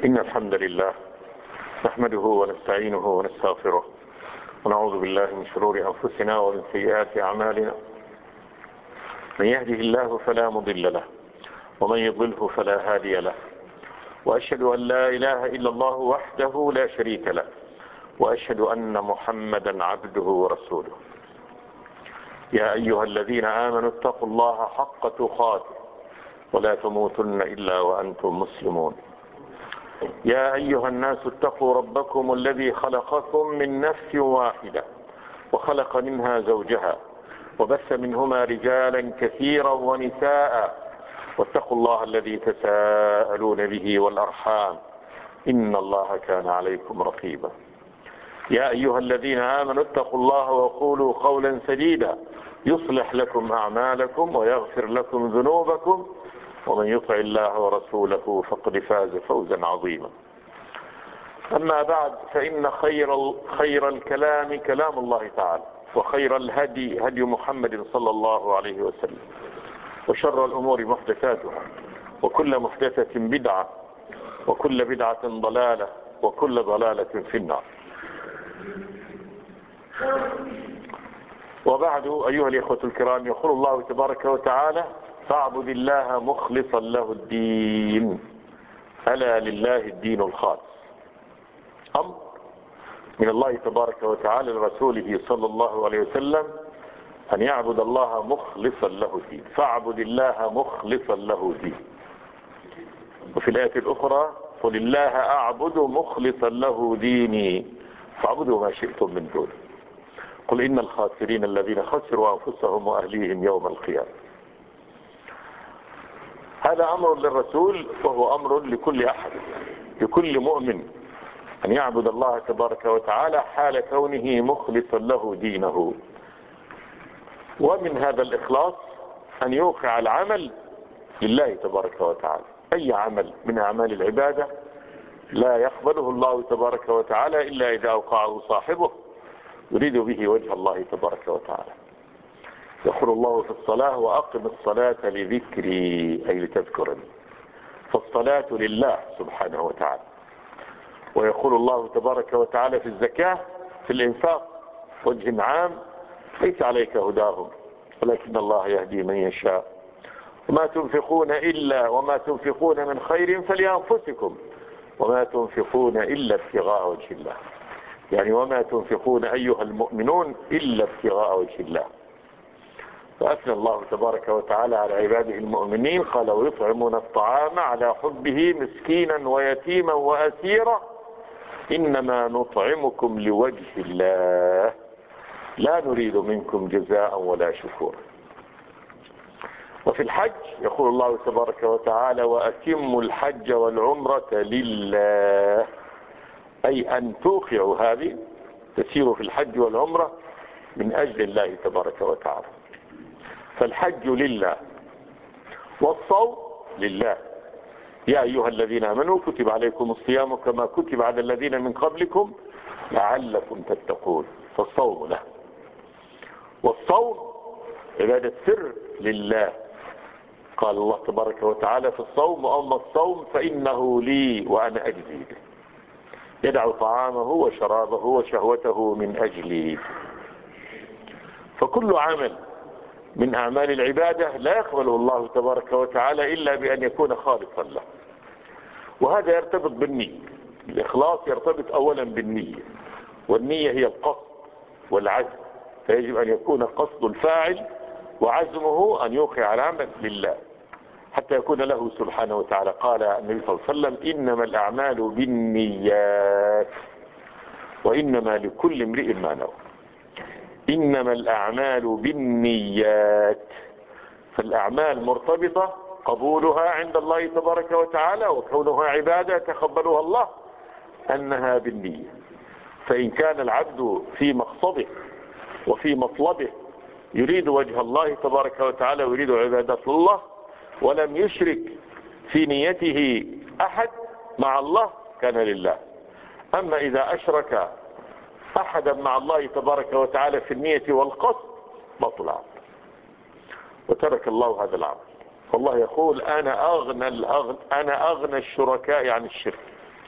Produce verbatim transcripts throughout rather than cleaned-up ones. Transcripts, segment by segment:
إن الحمد لله نحمده ونستعينه ونستغفره ونعوذ بالله من شرور أنفسنا ومن سيئات أعمالنا. من يهده الله فلا مضل له ومن يضله فلا هادي له، وأشهد أن لا إله إلا الله وحده لا شريك له، وأشهد أن محمدا عبده ورسوله. يا أيها الذين آمنوا اتقوا الله حق تقاته ولا تموتن إلا وأنتم مسلمون. يا أيها الناس اتقوا ربكم الذي خلقكم من نفس واحدة وخلق منها زوجها وبث منهما رجالا كثيرا ونساء، واتقوا الله الذي تساءلون به والأرحام إن الله كان عليكم رقيبا. يا أيها الذين آمنوا اتقوا الله وقولوا قولا سديدا يصلح لكم أعمالكم ويغفر لكم ذنوبكم، ومن يطع الله ورسوله فقد فاز فوزا عظيما. أما بعد، فإن خير خير الكلام كلام الله تعالى، وخير الهدي هدي محمد صلى الله عليه وسلم، وشر الأمور محدثاتها، وكل محدثة بدعة، وكل بدعة ضلالة، وكل ضلالة في النار. وبعد، أيها الإخوة الكرام، يقول الله تبارك وتعالى: فاعبد الله مخلصا له الدين، ألا لله الدين الخالص. أمر من الله تبارك وتعالى لرسوله صلى الله عليه وسلم أن يعبد الله مخلصا له الدين. فاعبد الله مخلصا له الدين. وفي الآية الأخرى: قل الله أعبد مخلصا له ديني فاعبدوا ما شئتم من دونه قل إن الخاسرين الذين خسروا أنفسهم وأهليهم يوم القيامة. هذا أمر للرسول، وهو أمر لكل أحد، لكل مؤمن، أن يعبد الله تبارك وتعالى حال كونه مخلصا له دينه. ومن هذا الإخلاص أن يوقع العمل لله تبارك وتعالى. أي عمل من أعمال العبادة لا يقبله الله تبارك وتعالى إلا إذا أوقعه صاحبه يريد به وجه الله تبارك وتعالى. يقول الله في الصلاة: وأقم الصلاة لذكري، أي لتذكرني. فالصلاة لله سبحانه وتعالى. ويقول الله تبارك وتعالى في الزكاة في الإنفاق وجه عام: ليس عليك هداهم ولكن الله يهدي من يشاء وما تنفقون إلا وما تنفقون من خير فلأنفسكم وما تنفقون إلا ابتغاء وجه الله. يعني وما تنفقون أيها المؤمنون إلا ابتغاء وجه الله. فأثنى الله تبارك وتعالى على عباده المؤمنين، قال: ويطعمون الطعام على حبه مسكينا ويتيما وأسيرا إنما نطعمكم لوجه الله لا نريد منكم جزاء ولا شكورا. وفي الحج يقول الله تبارك وتعالى: وأتموا الحج والعمرة لله، أي أن توقعوا هذه، تسيروا في الحج والعمرة من أجل الله تبارك وتعالى. فالحج لله والصوم لله. يا أيها الذين آمنوا كتب عليكم الصيام كما كتب على الذين من قبلكم لعلكم تتقون. فالصوم له. والصوم عبادة سر لله. قال الله تبارك وتعالى في الصوم: وأما الصوم فإنه لي وأنا أجزي به. يدع طعامه وشرابه وشهوته من أجلي. فكل عمل من أعمال العبادة لا يقبله الله تبارك وتعالى إلا بأن يكون خالصا له. وهذا يرتبط بالنية. الإخلاص يرتبط أولا بالنية، والنية هي القصد والعزم. فيجب أن يكون قصد الفاعل وعزمه أن يوقع العمل لله حتى يكون له سبحانه وتعالى. قال النبي صلى الله عليه وسلم: إنما الأعمال بالنيات وإنما لكل امرئ ما نوى. إنما الأعمال بالنيات. فالأعمال مرتبطة، قبولها عند الله تبارك وتعالى وكونها عبادة تقبلها الله، أنها بالنية. فإن كان العبد في مقصده وفي مطلبه يريد وجه الله تبارك وتعالى ويريد عبادة الله ولم يشرك في نيته أحد مع الله كان لله. أما إذا أشرك أحدا مع الله تبارك وتعالى في النية والقصد بطل العمل وترك الله هذا العمل. والله يقول: أنا أغنى, الأغنى أنا أغنى الشركاء عن الشرك.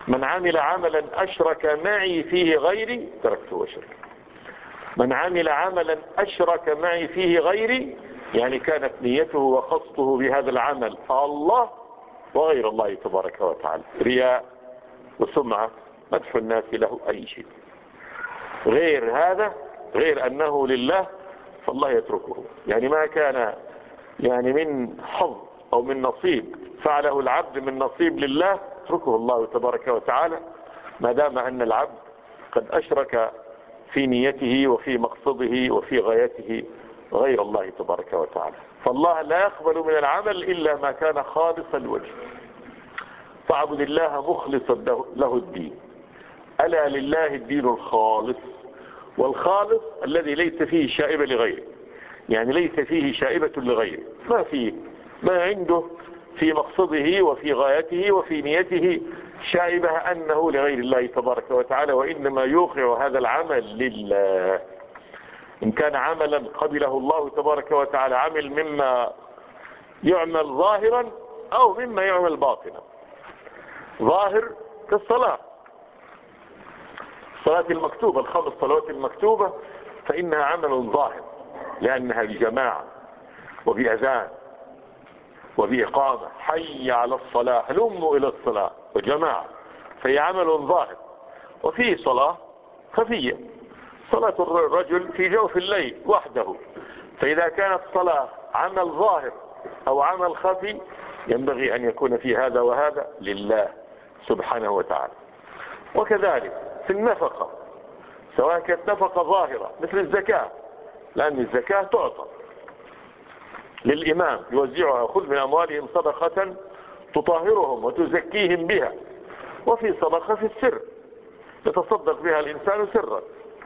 من عمل عملا أشرك معي فيه غيري تركته وشركه. من عمل عملا أشرك معي فيه غيري يعني كانت نيته وقصده بهذا العمل الله وغير الله تبارك وتعالى، رياء وسمعة، مدح الناس له، أي شيء غير هذا، غير أنه لله، فالله يتركه. يعني ما كان يعني من حظ أو من نصيب فعله العبد من نصيب لله يتركه الله تبارك وتعالى، ما دام أن العبد قد أشرك في نيته وفي مقصده وفي غايته غير الله تبارك وتعالى. فالله لا يقبل من العمل إلا ما كان خالص الوجه. فاعبد الله مخلصا له الدين، ألا لله الدين الخالص. والخالص الذي ليس فيه شائبة لغيره، يعني ليس فيه شائبة لغيره، ما فيه ما عنده في مقصده وفي غايته وفي نيته شائبة أنه لغير الله تبارك وتعالى، وإنما يوقع هذا العمل لله. إن كان عملا قبله الله تبارك وتعالى، عمل مما يعمل ظاهرا أو مما يعمل باطنا. ظاهر كالصلاة، الصلاة المكتوبة، الخمس صلوات المكتوبة، فإنها عمل ظاهر لأنها بجماعة وبأذان وبإقامة، حي على الصلاة، هلموا إلى الصلاة، وجماعة، فهي عمل ظاهر. وفيه صلاة خفية، صلاة الرجل في جوف الليل وحده، فإذا كانت صلاة عمل ظاهر أو عمل خفي ينبغي أن يكون في هذا وهذا لله سبحانه وتعالى. وكذلك في النفقة، سواء كانت نفقة ظاهرة مثل الزكاة، لأن الزكاة تعطى للإمام يوزعها، خذ من أموالهم صدقة تطهرهم وتزكيهم بها، وفي صدقة في السر يتصدق بها الإنسان سرا.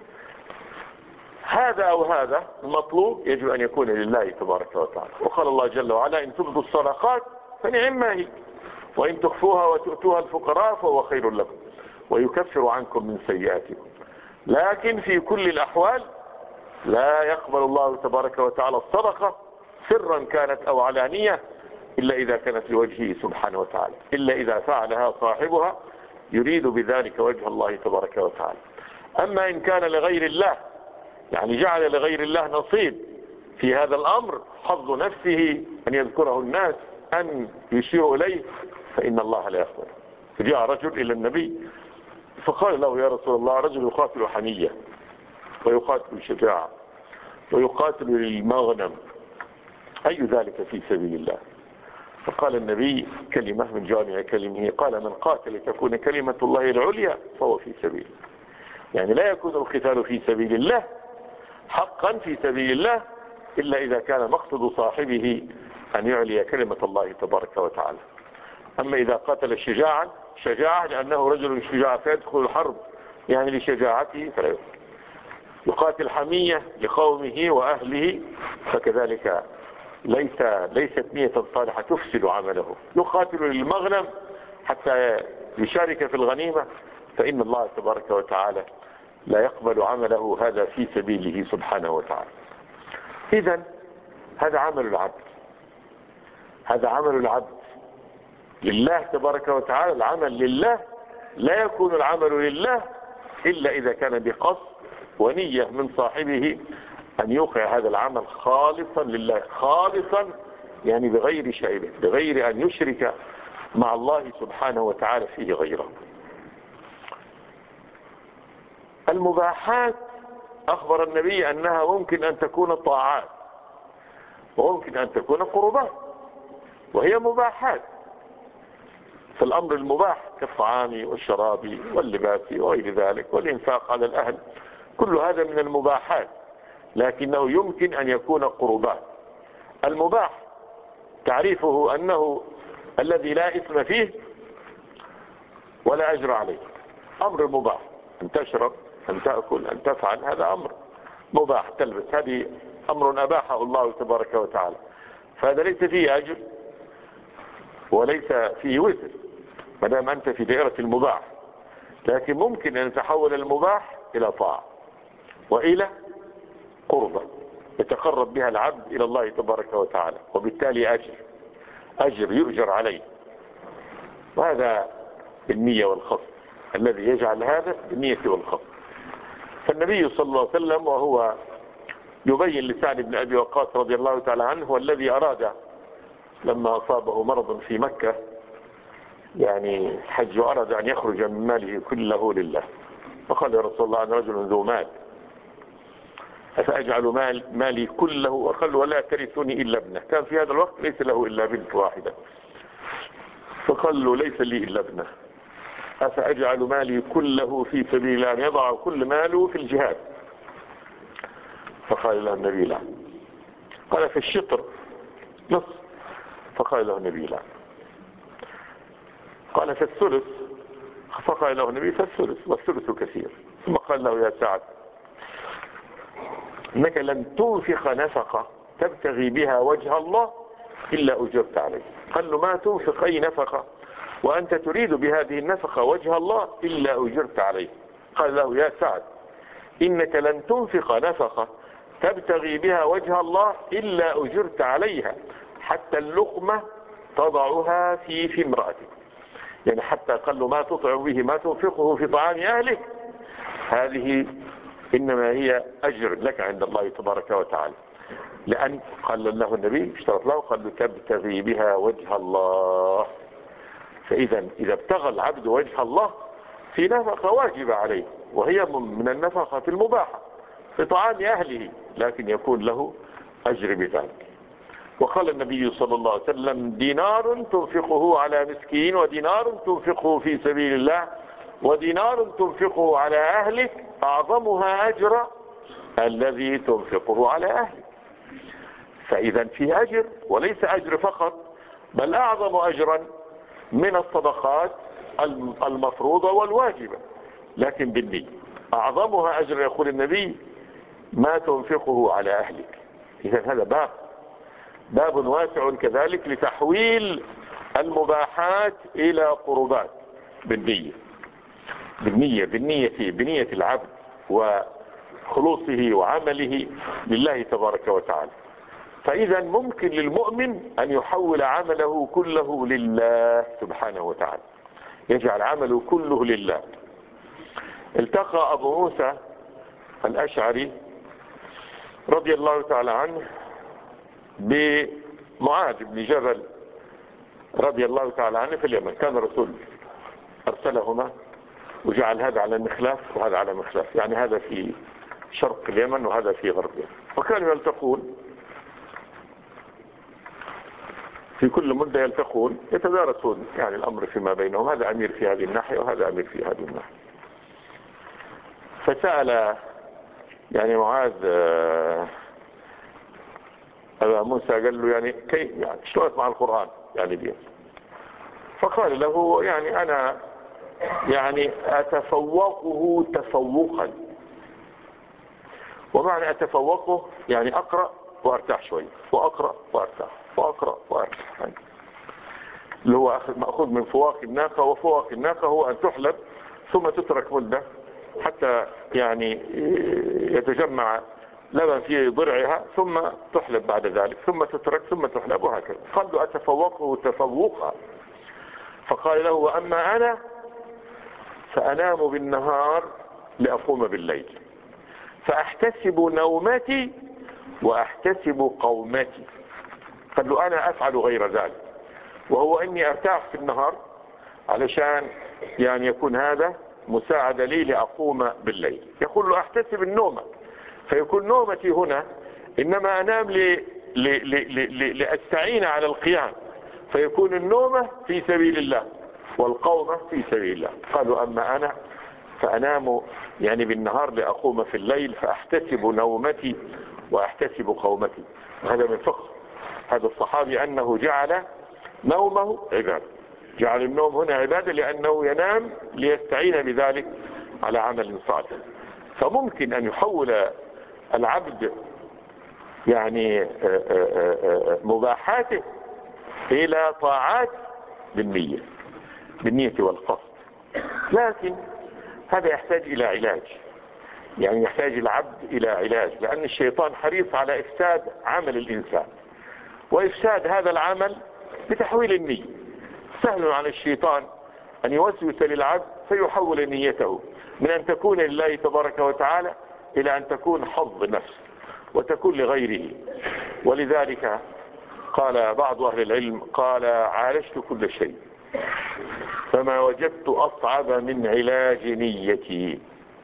هذا أو هذا المطلوب يجب أن يكون لله تبارك وتعالى. وقال الله جل وعلا إن تبدوا الصدقات فنعم ما هي، وإن تخفوها وتؤتوها الفقراء فهو خير لكم ويكفر عنكم من سيئاتكم. لكن في كل الأحوال لا يقبل الله تبارك وتعالى الصدقة سرا كانت أو علانية إلا إذا كانت لوجهه سبحانه وتعالى، إلا إذا فعلها صاحبها يريد بذلك وجه الله تبارك وتعالى. أما إن كان لغير الله، يعني جعل لغير الله نصيب في هذا الأمر، حظ نفسه أن يذكره الناس، أن يشير إليه، فإن الله لا يقبل. فجاء رجل إلى النبي فقال له يا رسول الله رجل يقاتل حمية ويقاتل شجاعة ويقاتل للمغنم، أي ذلك في سبيل الله؟ فقال النبي كلمة من جامع كلمه، قال من قاتل تكون كلمة الله العليا فهو في سبيل. يعني لا يكون القتال في سبيل الله حقا في سبيل الله إلا إذا كان مقصد صاحبه أن يعلي كلمة الله تبارك وتعالى. أما إذا قاتل شجاعا، شجاعة لأنه رجل شجاع فيدخل الحرب يعني لشجاعته، فلا يقاتل. يقاتل حمية لقومه وأهله، فكذلك ليس ليست نية صالحة تفسد عمله. يقاتل للمغنم حتى يشارك في الغنيمة، فإن الله تبارك وتعالى لا يقبل عمله هذا في سبيله سبحانه وتعالى. إذن هذا عمل العبد، هذا عمل العبد لله تبارك وتعالى. العمل لله لا يكون العمل لله إلا إذا كان بقصد ونية من صاحبه أن يوقع هذا العمل خالصا لله، خالصا يعني بغير شيء، بغير أن يشرك مع الله سبحانه وتعالى فيه غيره. المباحات أخبر النبي أنها ممكن أن تكون طاعات وممكن أن تكون قربات، وهي مباحات. فالأمر المباح كالطعام والشراب واللباس وغير ذلك والإنفاق على الأهل، كل هذا من المباحات، لكنه يمكن أن يكون قربات. المباح تعريفه أنه الذي لا إثم فيه ولا أجر عليه، أمر مباح، أن تشرب، أن تأكل، أن تفعل، هذا أمر مباح. تلبس، هذه أمر أباحه الله تبارك وتعالى، فهذا ليس فيه أجر وليس فيه وزر ما دام أنت في دائرة المباح. لكن ممكن أن يتحول المباح إلى طاعة وإلى قربة يتقرب بها العبد إلى الله تبارك وتعالى، وبالتالي أجر أجر يؤجر عليه، وهذا بالنية والخصد. الذي يجعل هذا بالنية والقصد. فالنبي صلى الله عليه وسلم وهو يبين لسعد بن أبي وقاص رضي الله تعالى عنه هو الذي أراد لما أصابه مرض في مكة يعني حج، أراد أن يخرج من ماله كله لله، فقال يا رسول الله أنا رجل ذو مال أفأجعل مال مالي كله؟ وقال ولا ترثني إلا ابنه، كان في هذا الوقت ليس له إلا بنت واحدة، فقال له ليس لي إلا ابنه أفأجعل مالي كله في سبيل الله، أن يضع كل ماله في الجهاد؟ فقال له النبي لا. قال في الشطر نصف، فقال له النبي لا. قال في الثلث، فقال له النبي في الثلث، والثلث كثير. ثم قال له يا سعد انك لن تنفق نفقة تبتغي بها وجه الله الا اجرت عليه. قال له ما تنفق اي نفقة وانت تريد بهذه النفقة وجه الله الا اجرت عليه. قال له يا سعد انك لن تنفق نفقة تبتغي بها وجه الله الا اجرت عليها، حتى اللقمة تضعها في في امرأتك، يعني حتى قال له ما تطعم به ما تنفقه في طعام اهلك، هذه انما هي اجر لك عند الله تبارك وتعالى. لان قال له النبي اشترط له قال له تبتغي بها وجه الله. فاذا اذا ابتغى العبد وجه الله في نفقة واجبة عليه، وهي من النفقة المباحة في طعام اهله، لكن يكون له اجر بذلك. وقال النبي صلى الله عليه وسلم دينار تنفقه على مسكين، ودينار تنفقه في سبيل الله، ودينار تنفقه على أهلك أعظمها أجر الذي تنفقه على أهلك. فإذا في أجر، وليس أجر فقط، بل أعظم أجرا من الصدقات المفروضة والواجبة، لكن بالنية. أعظمها أجر يقول النبي ما تنفقه على أهلك. إذا هذا باب باب واسع كذلك لتحويل المباحات إلى قربات بالنية بالنية بالنية بنية العبد وخلوصه وعمله لله تبارك وتعالى. فإذا ممكن للمؤمن أن يحول عمله كله لله سبحانه وتعالى، يجعل عمله كله لله. التقى أبو موسى الأشعري رضي الله تعالى عنه بمعاذ بن جبل رضي الله تعالى عنه في اليمن. كان الرسول أرسلهما وجعل هذا على مخلاف وهذا على مخلاف، يعني هذا في شرق اليمن وهذا في غرب اليمن، وكانوا يلتقون في كل مدة، يلتقون يتدارسون يعني الأمر فيما بينهم، هذا أمير في هذه الناحية وهذا أمير في هذه الناحية. فسأل يعني معاذ أبا موسى قال له يعني كيف يعني اشتغلت مع القرآن يعني دي؟ فقال له يعني أنا يعني أتفوقه تفوقا. ومعنى أتفوقه يعني أقرأ وأرتاح شوي، وأقرأ وأرتاح، وأقرأ وأرتاح، يعني اللي هو مأخوذ من فواق الناقة. وفواق الناقة هو أن تحلب ثم تترك مدة حتى يعني يتجمع لبن في ضرعها، ثم تحلب بعد ذلك، ثم تترك، ثم تحلب، وهكذا. قال له أتفوقه تفوقا. فقال له وأما أنا فأنام بالنهار لأقوم بالليل، فأحتسب نومتي وأحتسب قومتي. قال له أنا أفعل غير ذلك، وهو أني أرتاح في النهار علشان يعني يكون هذا مساعدة لي لأقوم بالليل. يقول له أحتسب النوم، فيكون نومتي هنا إنما أنام ل... ل... ل... ل... لأستعين على القيام، فيكون النومة في سبيل الله والقومة في سبيل الله. قالوا أما أنا فأنام يعني بالنهار لأقوم في الليل، فأحتسب نومتي وأحتسب قومتي. وهذا من فقه هذا الصحابي أنه جعل نومه عبادة، جعل النوم هنا عبادة لأنه ينام ليستعين بذلك على عمل صالح. فممكن أن يحول العبد يعني مباحاته إلى طاعات بالنية بالنية والقصد، لكن هذا يحتاج إلى علاج، يعني يحتاج العبد إلى علاج، لأن الشيطان حريص على إفساد عمل الإنسان، وإفساد هذا العمل بتحويل النية. سهل على الشيطان أن يوسوس للعبد فيحول نيته من أن تكون لله تبارك وتعالى إلى أن تكون حظ نفس وتكون لغيره. ولذلك قال بعض أهل العلم قال عالجت كل شيء فما وجدت أصعب من علاج نيتي.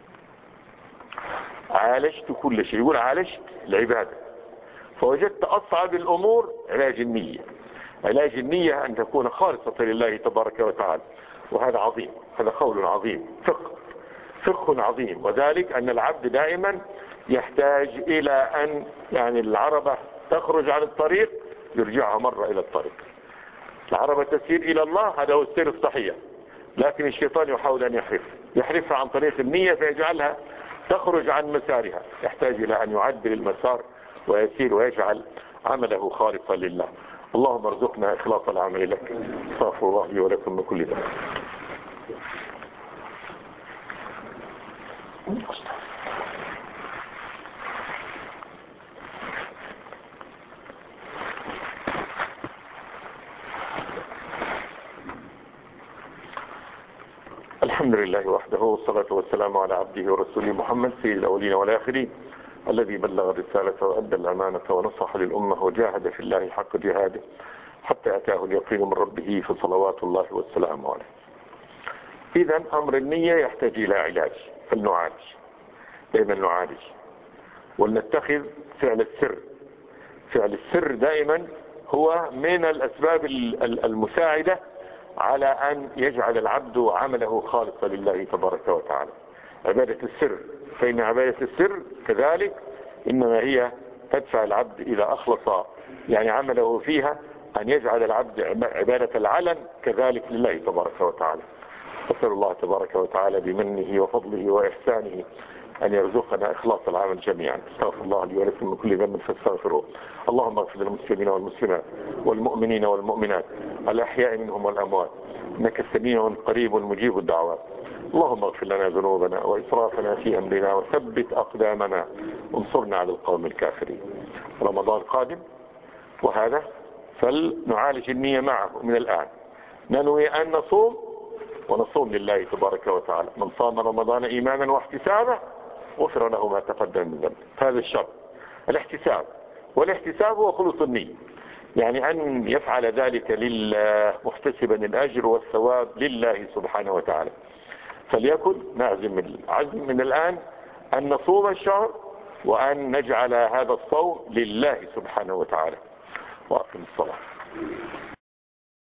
عالجت كل شيء، يقول عالجت العبادة فوجدت أصعب الأمور علاج النية. علاج النية أن تكون خالصة لله تبارك وتعالى، وهذا عظيم، هذا قول عظيم، فقه فقه عظيم. وذلك أن العبد دائما يحتاج إلى أن يعني العربة تخرج عن الطريق يرجعها مرة إلى الطريق. العربة تسير إلى الله، هذا هو السير الصحيح، لكن الشيطان يحاول أن يحرف يحرفها عن طريق النية فيجعلها تخرج عن مسارها. يحتاج إلى أن يعدل المسار ويسير ويجعل عمله خالصا لله. اللهم ارزقنا إخلاص العمل لك. استغفر الله لي ولكم من كل ذنب. الحمد لله وحده والصلاة والسلام على عبده ورسوله محمد سيد الأولين والآخرين الذي بلغ الرسالة وأدى الأمانة ونصح للأمة وجاهد في الله حق جهاده حتى أتاه اليقين من ربه فصلوات الله والسلام عليه. إذن أمر النية يحتاج إلى علاج، فلنعالج دائما نعالج ولنتخذ فعل السر. فعل السر دائما هو من الأسباب المساعدة على أن يجعل العبد عمله خالصا لله تبارك وتعالى. عبادة السر، فإن عبادة السر كذلك إنما هي تدفع العبد إذا أخلص يعني عمله فيها أن يجعل العبد عبادة العلن كذلك لله تبارك وتعالى. أسأل الله تبارك وتعالى بمنه وفضله وإحسانه أن يرزقنا إخلاص العمل جميعا. استغفر الله لي ولكم من كل ذنب فاستغفروه. اللهم اغفر للمسلمين والمسلمات والمؤمنين والمؤمنات الأحياء منهم والأموات إنك سميع قريب مجيب الدعوات. اللهم اغفر لنا ذنوبنا وإسرافنا في أمرنا وثبت أقدامنا وانصرنا على القوم الكافرين. رمضان قادم وهذا فلنعالج النية معه من الآن. ننوي أن نصوم ونصوم لله تبارك وتعالى. من صام رمضان إيمانا واحتسابا غفر له ما تقدم من ذنبه. هذا الشرط الاحتساب، والاحتساب هو خلوص النية، يعني أن يفعل ذلك لله محتسبا الأجر والثواب لله سبحانه وتعالى. فليكن نعزم العزم من الآن أن نصوم الشهر وأن نجعل هذا الصوم لله سبحانه وتعالى. وأقم الصلاة.